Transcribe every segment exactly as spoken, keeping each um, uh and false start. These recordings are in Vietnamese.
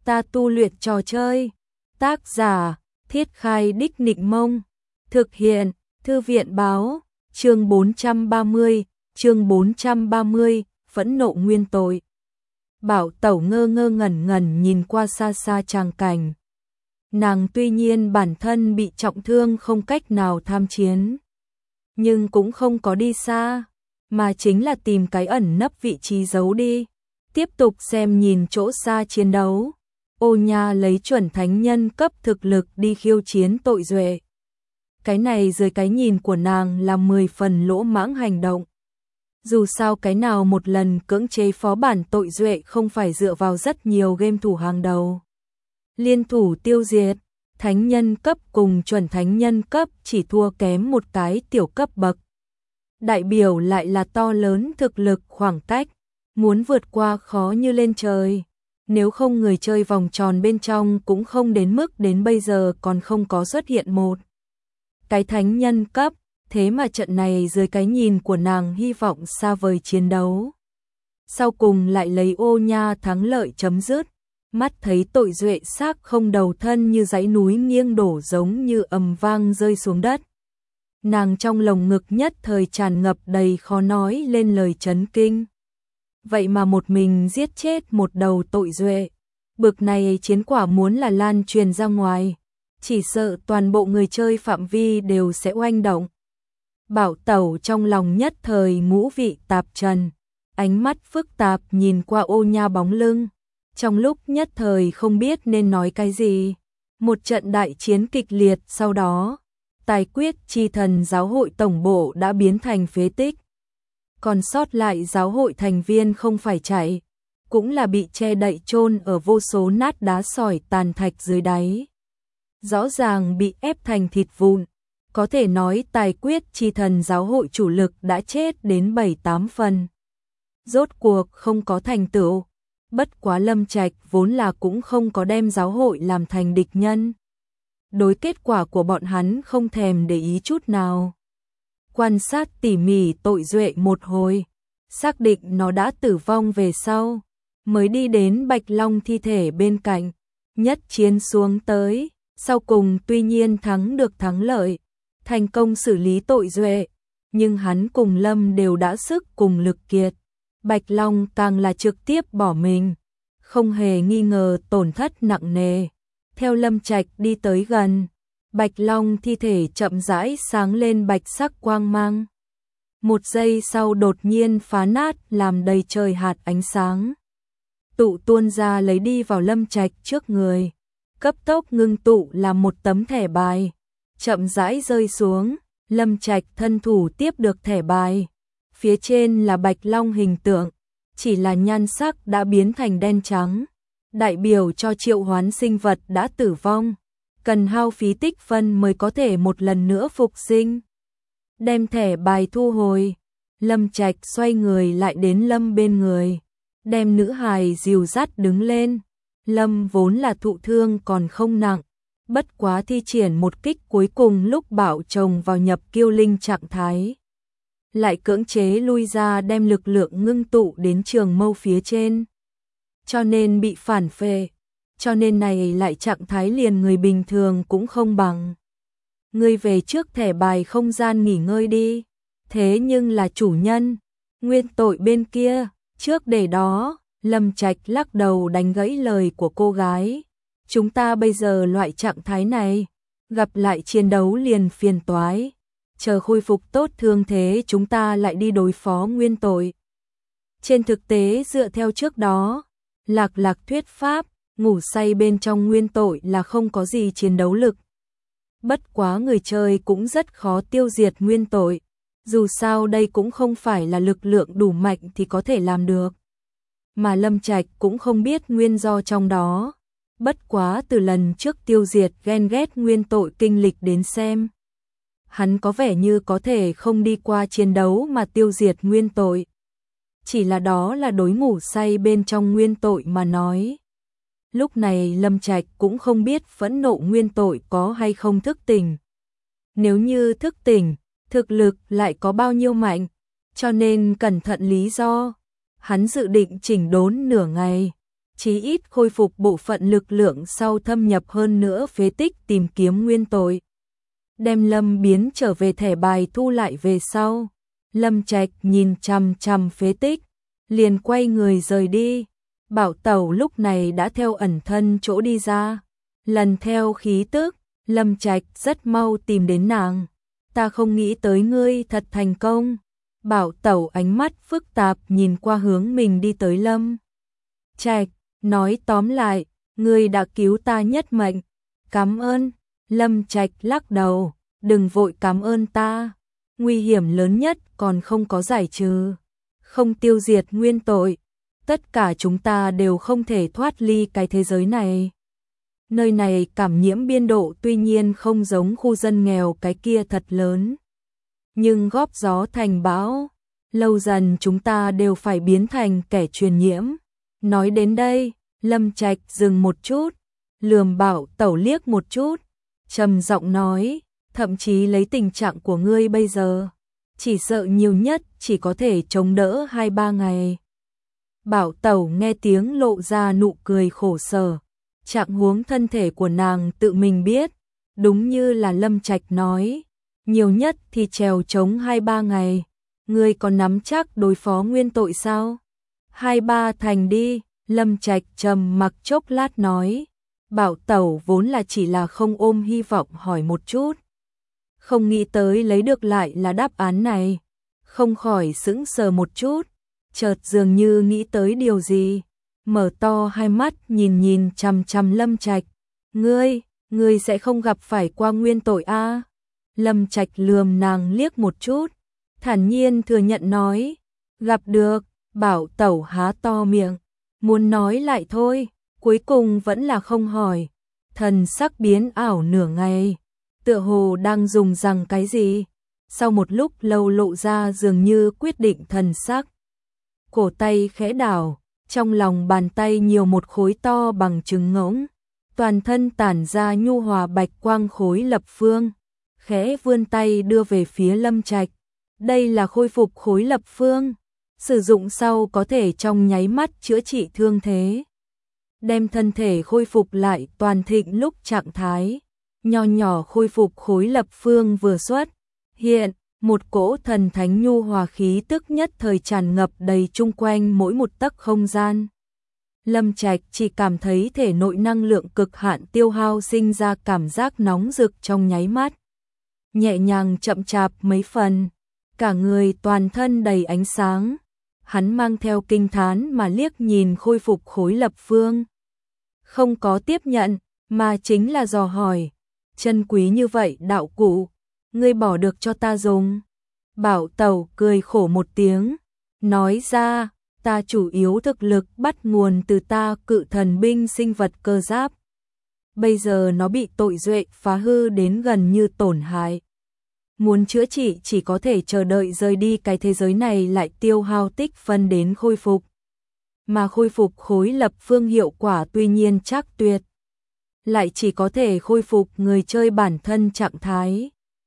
Ta tu luyện trò chơi. Tác giả, Thiết Khai Đích Nịnh Mông. Thực hiện, Thư viện Báo. Chương bốn trăm ba mươi, chương bốn trăm ba mươi, phẫn nộ nguyên tội. Bảo Tẩu ngơ ngơ ngẩn ngẩn nhìn qua xa xa tràng cảnh. Nàng tuy nhiên bản thân bị trọng thương không cách nào tham chiến, nhưng cũng không có đi xa, mà chính là tìm cái ẩn nấp vị trí giấu đi, tiếp tục xem nhìn chỗ xa chiến đấu. Ô Nha lấy chuẩn thánh nhân cấp thực lực đi khiêu chiến tội duệ. Cái này dưới cái nhìn của nàng là mười phần lỗ mãng hành động. Dù sao cái nào một lần cưỡng chế phó bản tội duệ không phải dựa vào rất nhiều game thủ hàng đầu liên thủ tiêu diệt, thánh nhân cấp cùng chuẩn thánh nhân cấp chỉ thua kém một cái tiểu cấp bậc. Đại biểu lại là to lớn thực lực khoảng cách, muốn vượt qua khó như lên trời. Nếu không người chơi vòng tròn bên trong cũng không đến mức đến bây giờ còn không có xuất hiện một cái thánh nhân cấp, thế mà trận này dưới cái nhìn của nàng hy vọng xa vời chiến đấu. Sau cùng lại lấy Ô Nha thắng lợi chấm dứt, mắt thấy tội duệ xác không đầu thân như dãy núi nghiêng đổ giống như ầm vang rơi xuống đất. Nàng trong lồng ngực nhất thời tràn ngập đầy khó nói lên lời chấn kinh. Vậy mà một mình giết chết một đầu tội duệ, bực này chiến quả muốn là lan truyền ra ngoài, chỉ sợ toàn bộ người chơi phạm vi đều sẽ oanh động. Bảo Tẩu trong lòng nhất thời ngũ vị tạp trần, ánh mắt phức tạp nhìn qua Ô Nha bóng lưng, trong lúc nhất thời không biết nên nói cái gì. Một trận đại chiến kịch liệt sau đó, Tài Quyết Chi Thần giáo hội tổng bộ đã biến thành phế tích. Còn sót lại giáo hội thành viên không phải chạy, cũng là bị che đậy chôn ở vô số nát đá sỏi tàn thạch dưới đáy. Rõ ràng bị ép thành thịt vụn, có thể nói Tài Quyết Chi Thần giáo hội chủ lực đã chết đến bảy tám phần. Rốt cuộc không có thành tựu, bất quá Lâm Trạch vốn là cũng không có đem giáo hội làm thành địch nhân. Đối kết quả của bọn hắn không thèm để ý chút nào. Quan sát tỉ mỉ tội duệ một hồi, xác định nó đã tử vong về sau, mới đi đến Bạch Long thi thể bên cạnh, nhất chiến xuống tới, sau cùng tuy nhiên thắng được thắng lợi, thành công xử lý tội duệ, nhưng hắn cùng Lâm đều đã sức cùng lực kiệt, Bạch Long càng là trực tiếp bỏ mình, không hề nghi ngờ tổn thất nặng nề. Theo Lâm Trạch đi tới gần, Bạch Long thi thể chậm rãi sáng lên bạch sắc quang mang. Một giây sau đột nhiên phá nát làm đầy trời hạt ánh sáng. Tụ tuôn ra lấy đi vào Lâm Trạch trước người. Cấp tốc ngưng tụ làm một tấm thẻ bài. Chậm rãi rơi xuống, Lâm Trạch thân thủ tiếp được thẻ bài. Phía trên là Bạch Long hình tượng, chỉ là nhan sắc đã biến thành đen trắng. Đại biểu cho triệu hoán sinh vật đã tử vong, cần hao phí tích phân mới có thể một lần nữa phục sinh. Đem thẻ bài thu hồi, Lâm Trạch xoay người lại đến Lâm bên người, đem nữ hài dìu dắt đứng lên. Lâm vốn là thụ thương còn không nặng, bất quá thi triển một kích cuối cùng lúc Bảo chồng vào nhập kiêu linh trạng thái, lại cưỡng chế lui ra đem lực lượng ngưng tụ đến trường mâu phía trên. Cho nên bị phản phệ, cho nên này lại trạng thái liền người bình thường cũng không bằng. Ngươi về trước thẻ bài không gian nghỉ ngơi đi, thế nhưng là chủ nhân, nguyên tội bên kia, trước để đó, Lâm Trạch lắc đầu đánh gãy lời của cô gái. Chúng ta bây giờ loại trạng thái này, gặp lại chiến đấu liền phiền toái, chờ khôi phục tốt thương thế chúng ta lại đi đối phó nguyên tội. Trên thực tế dựa theo trước đó, Lạc Lạc thuyết pháp, ngủ say bên trong nguyên tội là không có gì chiến đấu lực. Bất quá người chơi cũng rất khó tiêu diệt nguyên tội, dù sao đây cũng không phải là lực lượng đủ mạnh thì có thể làm được. Mà Lâm Trạch cũng không biết nguyên do trong đó, bất quá từ lần trước tiêu diệt ghen ghét nguyên tội kinh lịch đến xem. Hắn có vẻ như có thể không đi qua chiến đấu mà tiêu diệt nguyên tội. Chỉ là đó là đối ngủ say bên trong nguyên tội mà nói. Lúc này Lâm Trạch cũng không biết phẫn nộ nguyên tội có hay không thức tỉnh. Nếu như thức tỉnh, thực lực lại có bao nhiêu mạnh, cho nên cẩn thận lý do. Hắn dự định chỉnh đốn nửa ngày, chí ít khôi phục bộ phận lực lượng sau thâm nhập hơn nữa phế tích tìm kiếm nguyên tội. Đem Lâm Biến trở về thẻ bài thu lại về sau. Lâm Trạch nhìn chằm chằm phế tích, liền quay người rời đi. Bảo Tẩu lúc này đã theo ẩn thân chỗ đi ra. Lần theo khí tức, Lâm Trạch rất mau tìm đến nàng. Ta không nghĩ tới ngươi thật thành công. Bảo Tẩu ánh mắt phức tạp nhìn qua hướng mình đi tới Lâm Trạch, nói tóm lại, ngươi đã cứu ta nhất mệnh. Cảm ơn. Lâm Trạch lắc đầu, đừng vội cảm ơn ta. Nguy hiểm lớn nhất còn không có giải trừ, không tiêu diệt nguyên tội. Tất cả chúng ta đều không thể thoát ly cái thế giới này. Nơi này cảm nhiễm biên độ tuy nhiên không giống khu dân nghèo cái kia thật lớn. Nhưng góp gió thành bão, lâu dần chúng ta đều phải biến thành kẻ truyền nhiễm. Nói đến đây, Lâm Trạch dừng một chút, lườm Bảo Tẩu liếc một chút, trầm giọng nói, thậm chí lấy tình trạng của ngươi bây giờ, chỉ sợ nhiều nhất chỉ có thể chống đỡ hai ba ngày. Bảo Tẩu nghe tiếng lộ ra nụ cười khổ sở, trạng huống thân thể của nàng tự mình biết, đúng như là Lâm Trạch nói, nhiều nhất thì trèo chống hai ba ngày. Ngươi còn nắm chắc đối phó nguyên tội sao? Hai ba thành đi. Lâm Trạch trầm mặc chốc lát nói. Bảo Tẩu vốn là chỉ là không ôm hy vọng hỏi một chút, không nghĩ tới lấy được lại là đáp án này, không khỏi sững sờ một chút, chợt dường như nghĩ tới điều gì, mở to hai mắt nhìn nhìn chằm chằm Lâm Trạch. Ngươi, ngươi sẽ không gặp phải qua nguyên tội a? À? Lâm Trạch lườm nàng liếc một chút, thản nhiên thừa nhận nói, gặp được. Bảo Tẩu há to miệng, muốn nói lại thôi, cuối cùng vẫn là không hỏi, thần sắc biến ảo nửa ngày, tựa hồ đang dùng rằng cái gì, sau một lúc lâu lộ ra dường như quyết định thần sắc. Cổ tay khẽ đảo, trong lòng bàn tay nhiều một khối to bằng trứng ngỗng, toàn thân tản ra nhu hòa bạch quang khối lập phương, khẽ vươn tay đưa về phía Lâm Trạch. Đây là khôi phục khối lập phương, sử dụng sau có thể trong nháy mắt chữa trị thương thế, đem thân thể khôi phục lại toàn thịnh lúc trạng thái. Nho nhỏ khôi phục khối lập phương vừa xuất hiện, một cỗ thần thánh nhu hòa khí tức nhất thời tràn ngập đầy chung quanh mỗi một tấc không gian. Lâm Trạch chỉ cảm thấy thể nội năng lượng cực hạn tiêu hao, sinh ra cảm giác nóng rực trong nháy mắt, nhẹ nhàng chậm chạp mấy phần, cả người toàn thân đầy ánh sáng. Hắn mang theo kinh thán mà liếc nhìn khôi phục khối lập phương, không có tiếp nhận, mà chính là dò hỏi, chân quý như vậy đạo cụ, ngươi bỏ được cho ta dùng? Bảo Tẩu cười khổ một tiếng, nói ra, ta chủ yếu thực lực bắt nguồn từ ta cự thần binh sinh vật cơ giáp. Bây giờ nó bị tội duệ phá hư đến gần như tổn hại. Muốn chữa trị chỉ có thể chờ đợi rời đi cái thế giới này lại tiêu hao tích phân đến khôi phục. Mà khôi phục khối lập phương hiệu quả tuy nhiên chắc tuyệt, lại chỉ có thể khôi phục người chơi bản thân trạng thái.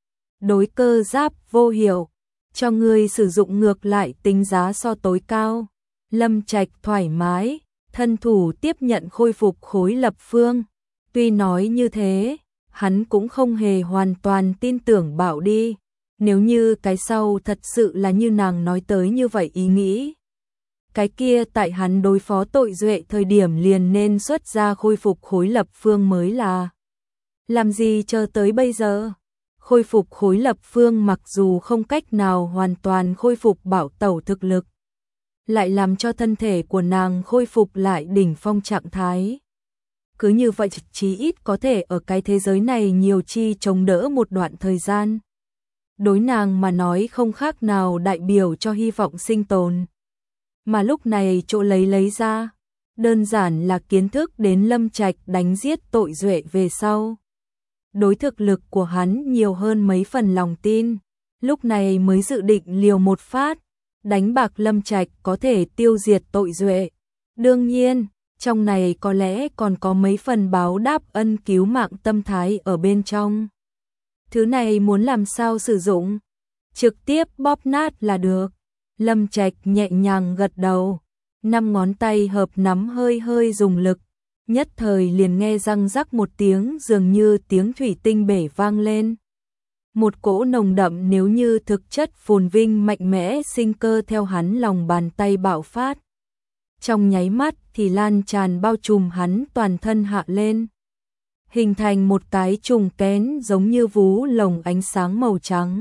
Đối cơ giáp vô hiệu, cho người sử dụng ngược lại tính giá so tối cao. Lâm Trạch thoải mái, thân thủ tiếp nhận khôi phục khối lập phương. Tuy nói như thế, hắn cũng không hề hoàn toàn tin tưởng Bảo đi. Nếu như cái sau thật sự là như nàng nói tới như vậy ý nghĩ, cái kia tại hắn đối phó tội duệ thời điểm liền nên xuất ra khôi phục khối lập phương mới là. Làm gì chờ tới bây giờ? Khôi phục khối lập phương mặc dù không cách nào hoàn toàn khôi phục Bảo Tẩu thực lực, lại làm cho thân thể của nàng khôi phục lại đỉnh phong trạng thái. Cứ như vậy chí ít có thể ở cái thế giới này nhiều chi chống đỡ một đoạn thời gian. Đối nàng mà nói không khác nào đại biểu cho hy vọng sinh tồn. Mà lúc này chỗ lấy lấy ra, đơn giản là kiến thức đến Lâm Trạch đánh giết tội duệ về sau. Đối thực lực của hắn nhiều hơn mấy phần lòng tin, lúc này mới dự định liều một phát, đánh bạc Lâm Trạch có thể tiêu diệt tội duệ. Đương nhiên, trong này có lẽ còn có mấy phần báo đáp ân cứu mạng tâm thái ở bên trong. Thứ này muốn làm sao sử dụng? Trực tiếp bóp nát là được. Lâm Trạch nhẹ nhàng gật đầu, năm ngón tay hợp nắm hơi hơi dùng lực, nhất thời liền nghe răng rắc một tiếng dường như tiếng thủy tinh bể vang lên. Một cỗ nồng đậm nếu như thực chất phồn vinh mạnh mẽ sinh cơ theo hắn lòng bàn tay bạo phát. Trong nháy mắt thì lan tràn bao trùm hắn toàn thân hạ lên. Hình thành một cái trùng kén giống như vú lồng ánh sáng màu trắng.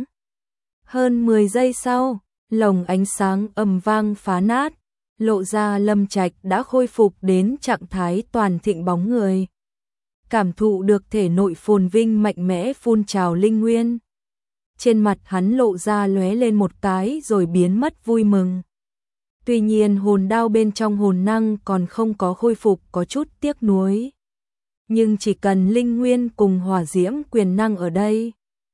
Hơn mười giây sau, lồng ánh sáng ầm vang phá nát, lộ ra Lâm Trạch đã khôi phục đến trạng thái toàn thịnh bóng người. Cảm thụ được thể nội phồn vinh mạnh mẽ phun trào linh nguyên. Trên mặt hắn lộ ra lóe lên một cái rồi biến mất vui mừng. Tuy nhiên hồn đao bên trong hồn năng còn không có khôi phục, có chút tiếc nuối. Nhưng chỉ cần linh nguyên cùng hỏa diễm quyền năng ở đây,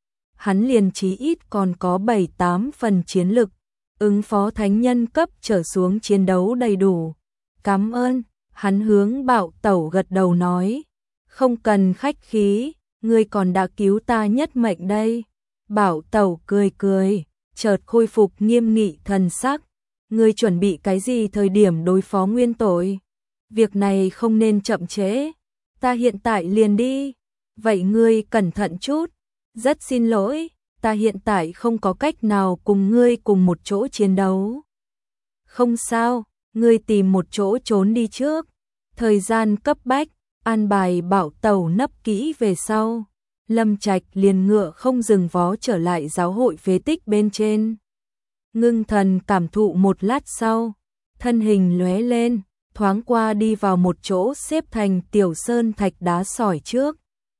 hắn liền chí ít còn có bảy tám phần chiến lực, ứng phó thánh nhân cấp trở xuống chiến đấu đầy đủ. Cảm ơn, hắn hướng Bảo Tẩu gật đầu nói, không cần khách khí, ngươi còn đã cứu ta nhất mệnh đây. Bảo Tẩu cười cười, chợt khôi phục nghiêm nghị thần sắc, ngươi chuẩn bị cái gì thời điểm đối phó nguyên tội? Việc này không nên chậm trễ, ta hiện tại liền đi. Vậy ngươi cẩn thận chút, rất xin lỗi, ta hiện tại không có cách nào cùng ngươi cùng một chỗ chiến đấu. Không sao, ngươi tìm một chỗ trốn đi trước. Thời gian cấp bách, an bài Bảo Tẩu nấp kỹ về sau. Lâm Trạch liền ngựa không dừng vó trở lại giáo hội phế tích bên trên. Ngưng thần cảm thụ một lát sau, thân hình lóe lên, thoáng qua đi vào một chỗ xếp thành tiểu sơn thạch đá sỏi trước.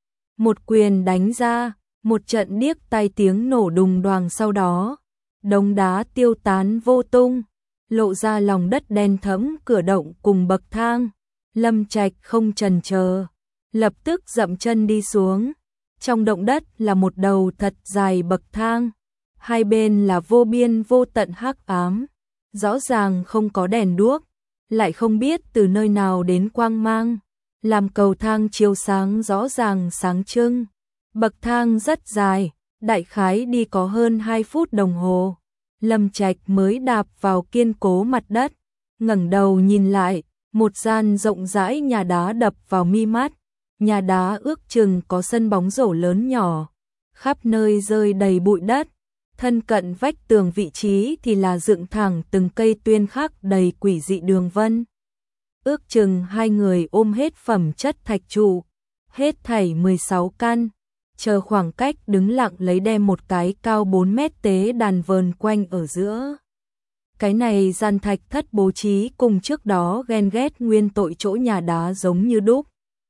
Một quyền đánh ra, một trận điếc tai tiếng nổ đùng đoàng, sau đó đống đá tiêu tán vô tung, lộ ra lòng đất đen thẫm cửa động cùng bậc thang. Lâm Trạch không chần chờ, lập tức dậm chân đi xuống. Trong động đất là một đầu thật dài bậc thang, hai bên là vô biên vô tận hắc ám, rõ ràng không có đèn đuốc, lại không biết từ nơi nào đến quang mang, làm cầu thang chiếu sáng rõ ràng sáng trưng. Bậc thang rất dài, đại khái đi có hơn hai phút đồng hồ. Lâm Trạch mới đạp vào kiên cố mặt đất, ngẩng đầu nhìn lại, một gian rộng rãi nhà đá đập vào mi mắt. Nhà đá ước chừng có sân bóng rổ lớn nhỏ, khắp nơi rơi đầy bụi đất. Thân cận vách tường vị trí thì là dựng thẳng từng cây tuyên khắc đầy quỷ dị đường vân. Ước chừng hai người ôm hết phẩm chất thạch trụ, hết thảy mười sáu căn, chờ khoảng cách đứng lặng lấy đem một cái cao bốn mét tế đàn vờn quanh ở giữa. Cái này gian thạch thất bố trí cùng trước đó ghen ghét nguyên tội chỗ nhà đá giống như đúc.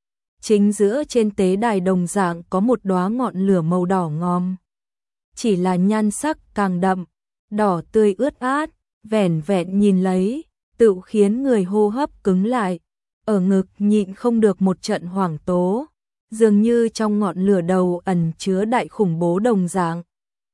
Chính giữa trên tế đài đồng dạng có một đóa ngọn lửa màu đỏ ngòm. Chỉ là nhan sắc càng đậm, đỏ tươi ướt át, vẻn vẹn nhìn lấy, tự khiến người hô hấp cứng lại, ở ngực nhịn không được một trận hoảng tố, dường như trong ngọn lửa đầu ẩn chứa đại khủng bố đồng dạng.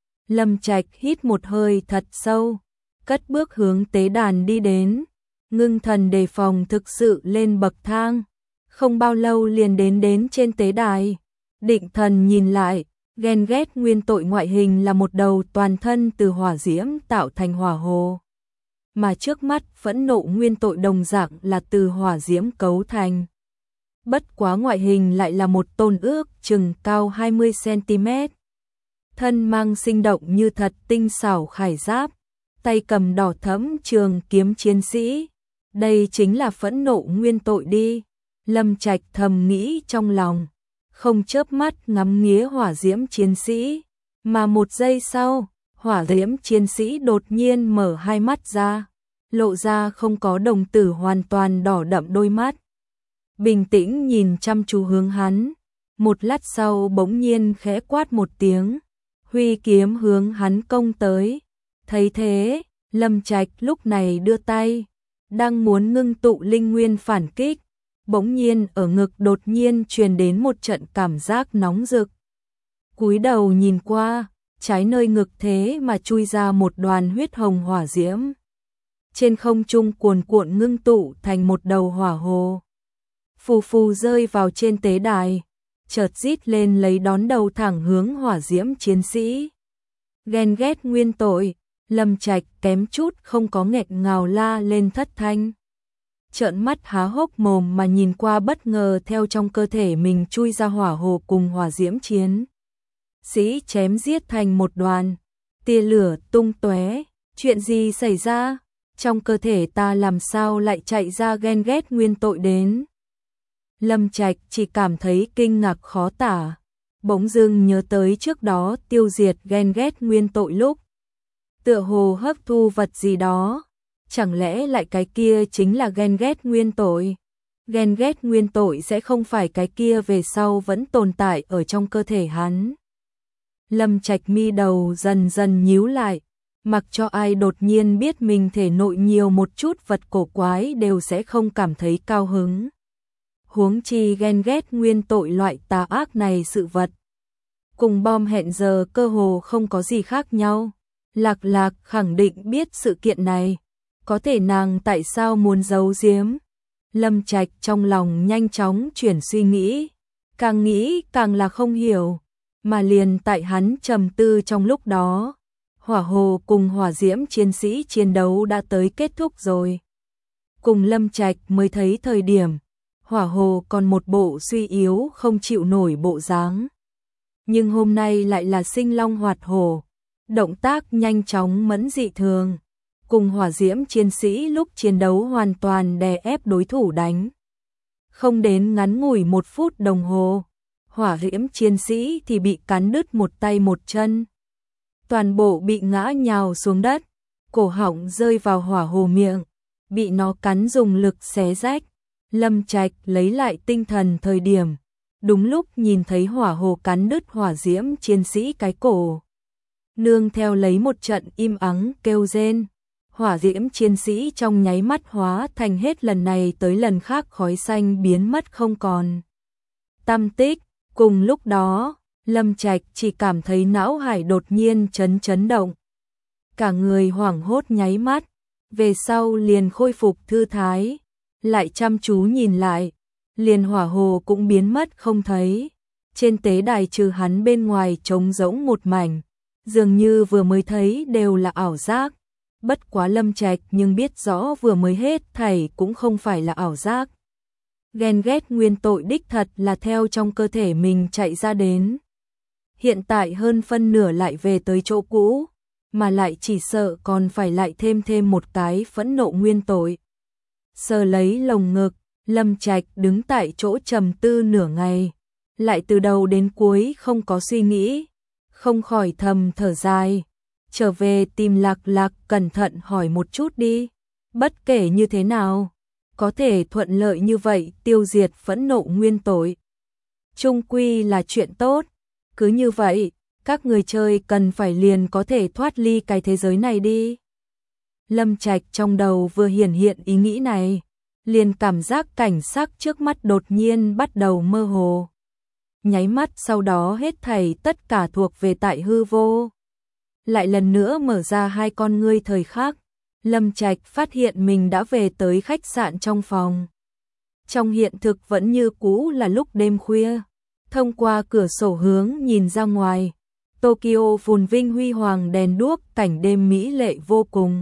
Lâm Trạch hít một hơi thật sâu, cất bước hướng tế đàn đi đến, ngưng thần đề phòng thực sự lên bậc thang. Không bao lâu liền đến đến trên tế đài, định thần nhìn lại, ghen ghét nguyên tội ngoại hình là một đầu toàn thân từ hỏa diễm tạo thành hỏa hồ. Mà trước mắt phẫn nộ nguyên tội đồng dạng là từ hỏa diễm cấu thành. Bất quá ngoại hình lại là một tôn ước chừng cao hai mươi xăng-ti-mét. Thân mang sinh động như thật tinh xảo khải giáp, tay cầm đỏ thẫm trường kiếm chiến sĩ. Đây chính là phẫn nộ nguyên tội đi. Lâm Trạch thầm nghĩ trong lòng, không chớp mắt ngắm nghía hỏa diễm chiến sĩ, mà một giây sau, hỏa diễm chiến sĩ đột nhiên mở hai mắt ra, lộ ra không có đồng tử hoàn toàn đỏ đậm đôi mắt. Bình tĩnh nhìn chăm chú hướng hắn, một lát sau bỗng nhiên khẽ quát một tiếng, huy kiếm hướng hắn công tới. Thấy thế, Lâm Trạch lúc này đưa tay, đang muốn ngưng tụ linh nguyên phản kích. Bỗng nhiên ở ngực đột nhiên truyền đến một trận cảm giác nóng rực. Cúi đầu nhìn qua, trái nơi ngực thế mà chui ra một đoàn huyết hồng hỏa diễm. Trên không trung cuồn cuộn ngưng tụ thành một đầu hỏa hồ. Phù phù rơi vào trên tế đài, chợt rít lên lấy đón đầu thẳng hướng hỏa diễm chiến sĩ. Ghen ghét nguyên tội, Lâm Trạch kém chút không có nghẹn ngào la lên thất thanh. trợn mắt há hốc mồm mà nhìn qua, bất ngờ theo trong cơ thể mình chui ra hỏa hồ cùng hỏa diễm chiến sĩ chém giết thành một đoàn, tia lửa tung tóe. Chuyện gì xảy ra? Trong cơ thể ta làm sao lại chạy ra ghen ghét nguyên tội đến? Lâm Trạch chỉ cảm thấy kinh ngạc khó tả, bỗng dưng nhớ tới trước đó tiêu diệt ghen ghét nguyên tội lúc tựa hồ hấp thu vật gì đó, chẳng lẽ lại cái kia chính là ghen ghét nguyên tội? Ghen ghét nguyên tội sẽ không phải cái kia về sau vẫn tồn tại ở trong cơ thể hắn. Lâm Trạch mi đầu dần dần nhíu lại, mặc cho ai đột nhiên biết mình thể nội nhiều một chút vật cổ quái đều sẽ không cảm thấy cao hứng. Huống chi ghen ghét nguyên tội loại tà ác này, sự vật cùng bom hẹn giờ cơ hồ không có gì khác nhau. Lạc Lạc khẳng định biết sự kiện này, có thể nàng tại sao muốn giấu giếm? Lâm Trạch trong lòng nhanh chóng chuyển suy nghĩ, càng nghĩ càng là không hiểu, mà liền tại hắn trầm tư trong lúc đó, hỏa hồ cùng hỏa diễm chiến sĩ chiến đấu đã tới kết thúc rồi. Cùng Lâm Trạch mới thấy thời điểm, hỏa hồ còn một bộ suy yếu không chịu nổi bộ dáng. Nhưng hôm nay lại là sinh long hoạt hổ, động tác nhanh chóng mẫn dị thường, cùng hỏa diễm chiến sĩ lúc chiến đấu hoàn toàn đè ép đối thủ đánh. Không đến ngắn ngủi một phút đồng hồ, hỏa diễm chiến sĩ thì bị cắn đứt một tay một chân. Toàn bộ bị ngã nhào xuống đất, cổ họng rơi vào hỏa hồ miệng, bị nó cắn dùng lực xé rách. Lâm Trạch lấy lại tinh thần thời điểm, đúng lúc nhìn thấy hỏa hồ cắn đứt hỏa diễm chiến sĩ cái cổ. Nương theo lấy một trận im ắng kêu rên, hỏa diễm chiến sĩ trong nháy mắt hóa thành hết lần này tới lần khác khói xanh biến mất không còn tăm tích. Cùng lúc đó, Lâm Trạch chỉ cảm thấy não hải đột nhiên chấn chấn động. Cả người hoảng hốt nháy mắt, về sau liền khôi phục thư thái, lại chăm chú nhìn lại, liền hỏa hồ cũng biến mất không thấy. Trên tế đài trừ hắn bên ngoài trống rỗng một mảnh, dường như vừa mới thấy đều là ảo giác. Bất quá Lâm Trạch nhưng biết rõ vừa mới hết thảy cũng không phải là ảo giác. Ghen ghét nguyên tội đích thật là theo trong cơ thể mình chạy ra đến. Hiện tại hơn phân nửa lại về tới chỗ cũ, mà lại chỉ sợ còn phải lại thêm thêm một cái phẫn nộ nguyên tội. Sờ lấy lồng ngực, Lâm Trạch đứng tại chỗ trầm tư nửa ngày, lại từ đầu đến cuối không có suy nghĩ, không khỏi thầm thở dài. Trở về tìm Lạc Lạc cẩn thận hỏi một chút đi, bất kể như thế nào, có thể thuận lợi như vậy tiêu diệt phẫn nộ nguyên tội, chung quy là chuyện tốt. Cứ như vậy, các người chơi cần phải liền có thể thoát ly cái thế giới này đi. Lâm Trạch trong đầu vừa hiển hiện ý nghĩ này, liền cảm giác cảnh sắc trước mắt đột nhiên bắt đầu mơ hồ. Nháy mắt sau đó hết thảy tất cả thuộc về tại hư vô. Lại lần nữa mở ra hai con ngươi thời khắc, Lâm Trạch phát hiện mình đã về tới khách sạn trong phòng. Trong hiện thực vẫn như cũ là lúc đêm khuya, thông qua cửa sổ hướng nhìn ra ngoài, Tokyo phồn vinh huy hoàng đèn đuốc, cảnh đêm mỹ lệ vô cùng,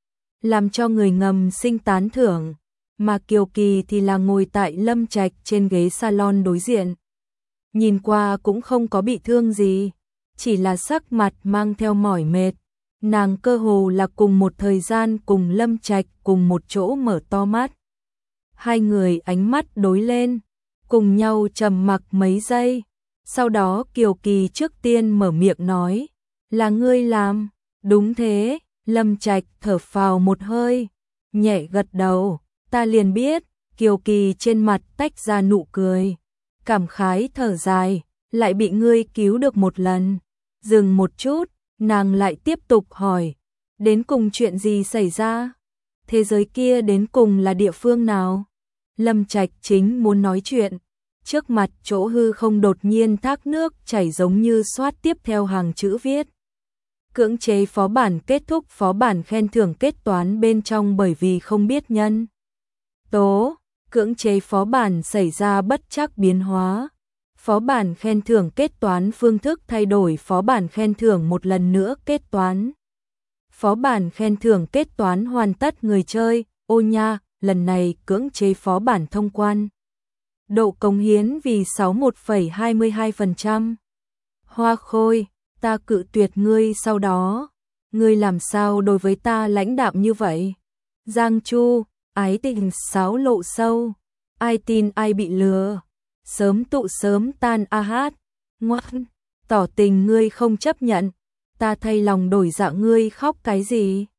làm cho người ngầm sinh tán thưởng, mà Kiều Kỳ thì là ngồi tại Lâm Trạch trên ghế salon đối diện. Nhìn qua cũng không có bị thương gì, chỉ là sắc mặt mang theo mỏi mệt. Nàng cơ hồ là cùng một thời gian cùng Lâm Trạch cùng một chỗ mở to mắt. Hai người ánh mắt đối lên, cùng nhau trầm mặc mấy giây. Sau đó Kiều Kỳ trước tiên mở miệng nói, là ngươi làm? Đúng thế. Lâm Trạch thở phào một hơi, nhẹ gật đầu, ta liền biết. Kiều Kỳ trên mặt tách ra nụ cười, cảm khái thở dài, lại bị ngươi cứu được một lần. Dừng một chút, nàng lại tiếp tục hỏi, đến cùng chuyện gì xảy ra? Thế giới kia đến cùng là địa phương nào? Lâm Trạch chính muốn nói chuyện, trước mặt chỗ hư không đột nhiên thác nước chảy giống như xoát tiếp theo hàng chữ viết. Cưỡng chế phó bản kết thúc, phó bản khen thưởng kết toán bên trong bởi vì không biết nhân tố, cưỡng chế phó bản xảy ra bất trắc biến hóa. Phó bản khen thưởng kết toán phương thức thay đổi, phó bản khen thưởng một lần nữa kết toán. Phó bản khen thưởng kết toán hoàn tất, người chơi, ô nha, lần này cưỡng chế phó bản thông quan. Độ cống hiến vì sáu mươi mốt phẩy hai mươi hai phần trăm. Hoa Khôi, ta cự tuyệt ngươi sau đó. Ngươi làm sao đối với ta lãnh đạm như vậy? Giang Chu, ái tình sáo lộ sâu. Ai tin ai bị lừa. Sớm tụ sớm tan a hát. Ngoan, tỏ tình ngươi không chấp nhận. Ta thay lòng đổi dạ ngươi khóc cái gì?